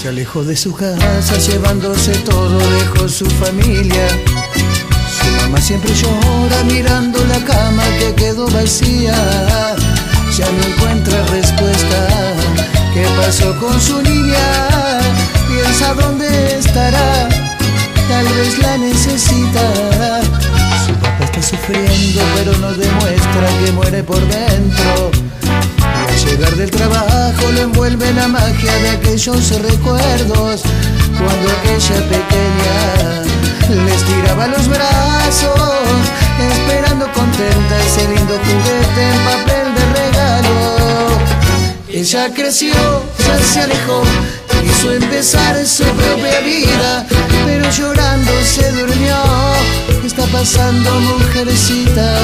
Se alejó de su casa llevándose todo, dejó su familia. Su mamá siempre llora mirando la cama que quedó vacía. Ya no encuentra respuesta. ¿Qué pasó con su niña? Piensa dónde estará. Tal vez la necesita. Su papá está sufriendo pero no demuestra que muere por dentro. Y al llegar del trabajo lo envuelve la magia de aquellos recuerdos, cuando aquella pequeña le estiraba los brazos, esperando contenta ese lindo juguete en papel de regalo. Ella creció, ya se alejó, quiso empezar su propia vida, pero llorando se durmió. ¿Qué está pasando, mujercita?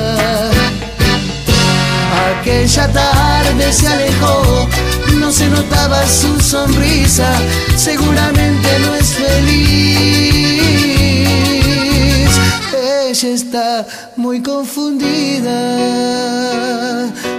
Aquella tarde se alejó, no se notaba su sonrisa, seguramente no es feliz. Ella está muy confundida.